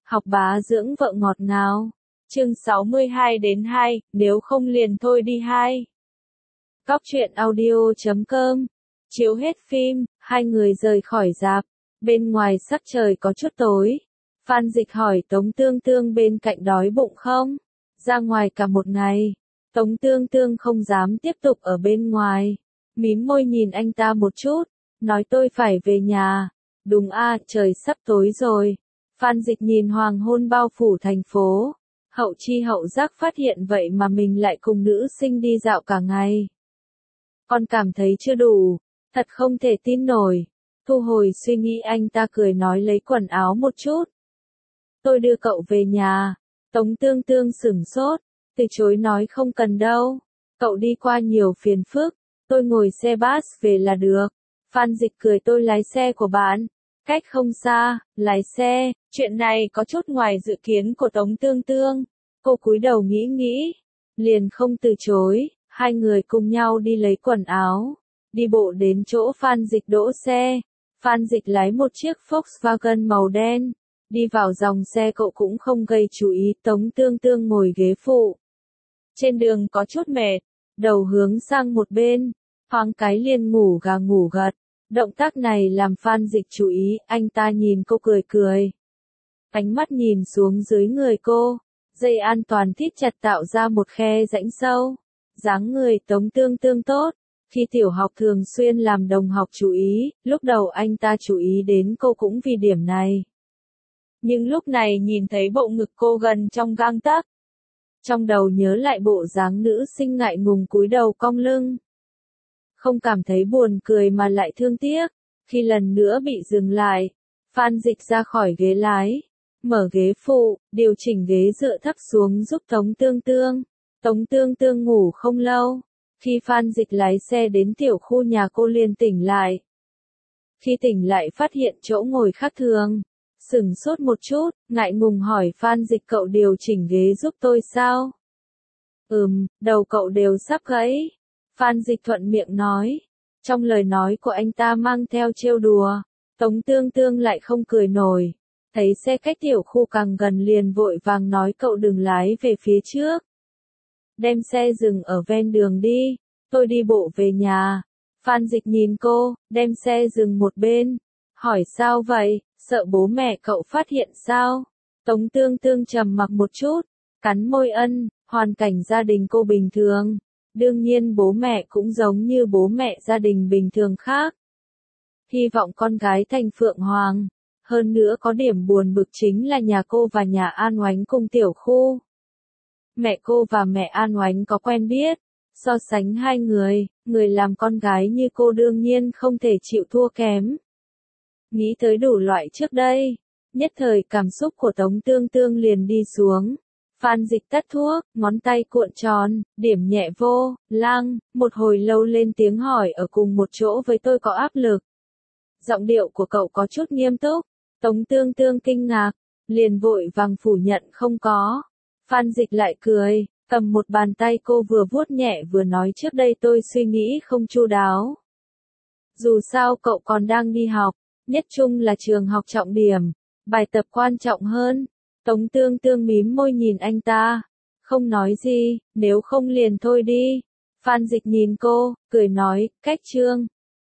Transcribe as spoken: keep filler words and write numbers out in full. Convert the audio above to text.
Học bá dưỡng vợ ngọt ngào. Chương sáu mươi hai đến hai, nếu không liền thôi đi hai. Cóc truyện audio chấm com. Chiếu hết phim, hai người rời khỏi rạp. Bên ngoài sắc trời có chút tối. Phan Dịch hỏi Tống Tương Tương bên cạnh đói bụng không? Ra ngoài cả một ngày. Tống Tương Tương không dám tiếp tục ở bên ngoài. Mím môi nhìn anh ta một chút. Nói tôi phải về nhà. Đúng a, trời sắp tối rồi. Phan Dịch nhìn hoàng hôn bao phủ thành phố. Hậu chi hậu giác phát hiện vậy mà mình lại cùng nữ sinh đi dạo cả ngày. Con cảm thấy chưa đủ. Thật không thể tin nổi. Thu hồi suy nghĩ anh ta cười nói lấy quần áo một chút. Tôi đưa cậu về nhà. Tống Tương Tương sửng sốt. Từ chối nói không cần đâu. Cậu đi qua nhiều phiền phức. Tôi ngồi xe bus về là được. Phan Dịch cười tôi lái xe của bạn. Cách không xa, lái xe. Chuyện này có chút ngoài dự kiến của Tống Tương Tương. Cô cúi đầu nghĩ nghĩ. Liền không từ chối. Hai người cùng nhau đi lấy quần áo. Đi bộ đến chỗ Phan Dịch đỗ xe. Phan Dịch lái một chiếc Volkswagen màu đen. Đi vào dòng xe cậu cũng không gây chú ý. Tống Tương Tương ngồi ghế phụ. Trên đường có chút mệt. Đầu hướng sang một bên. Thoáng cái liền ngủ gà ngủ gật. Động tác này làm Phan Dịch chú ý. Anh ta nhìn cô cười cười. Ánh mắt nhìn xuống dưới người cô. Dây an toàn thít chặt tạo ra một khe rãnh sâu. Dáng người Tống Tương Tương tốt. Khi tiểu học thường xuyên làm đồng học chú ý, lúc đầu anh ta chú ý đến cô cũng vì điểm này. Nhưng lúc này nhìn thấy bộ ngực cô gần trong gang tấc. Trong đầu nhớ lại bộ dáng nữ sinh ngại ngùng cúi đầu cong lưng. Không cảm thấy buồn cười mà lại thương tiếc. Khi lần nữa bị dừng lại, Phan Dịch ra khỏi ghế lái. Mở ghế phụ, điều chỉnh ghế dựa thấp xuống giúp Tống Tương Tương. Tống Tương Tương ngủ không lâu. Khi Phan Dịch lái xe đến tiểu khu nhà cô liền tỉnh lại. Khi tỉnh lại phát hiện chỗ ngồi khác thường. Sửng sốt một chút, ngại ngùng hỏi Phan Dịch cậu điều chỉnh ghế giúp tôi sao? Ừm, đầu cậu đều sắp gãy. Phan Dịch thuận miệng nói. Trong lời nói của anh ta mang theo trêu đùa. Tống Tương Tương lại không cười nổi. Thấy xe cách tiểu khu càng gần liền vội vàng nói cậu đừng lái về phía trước. Đem xe dừng ở ven đường đi. Tôi đi bộ về nhà. Phan Dịch nhìn cô, đem xe dừng một bên. Hỏi sao vậy, sợ bố mẹ cậu phát hiện sao? Tống Tương Tương trầm mặc một chút. Cắn môi ân, hoàn cảnh gia đình cô bình thường. Đương nhiên bố mẹ cũng giống như bố mẹ gia đình bình thường khác. Hy vọng con gái thành Phượng Hoàng. Hơn nữa có điểm buồn bực chính là nhà cô và nhà An Oánh cùng tiểu khu. Mẹ cô và mẹ An Oánh có quen biết. So sánh hai người, người làm con gái như cô đương nhiên không thể chịu thua kém. Nghĩ tới đủ loại trước đây. Nhất thời cảm xúc của Tống Tương Tương liền đi xuống. Phan Dịch tắt thuốc, ngón tay cuộn tròn, điểm nhẹ vô, lăng, một hồi lâu lên tiếng hỏi ở cùng một chỗ với tôi có áp lực. Giọng điệu của cậu có chút nghiêm túc. Tống Tương Tương kinh ngạc, liền vội vàng phủ nhận không có. Phan Dịch lại cười, cầm một bàn tay cô vừa vuốt nhẹ vừa nói trước đây tôi suy nghĩ không chu đáo. Dù sao cậu còn đang đi học, nhất chung là trường học trọng điểm, bài tập quan trọng hơn. Tống Tương Tương mím môi nhìn anh ta, không nói gì, nếu không liền thôi đi. Phan Dịch nhìn cô, cười nói, cách chương.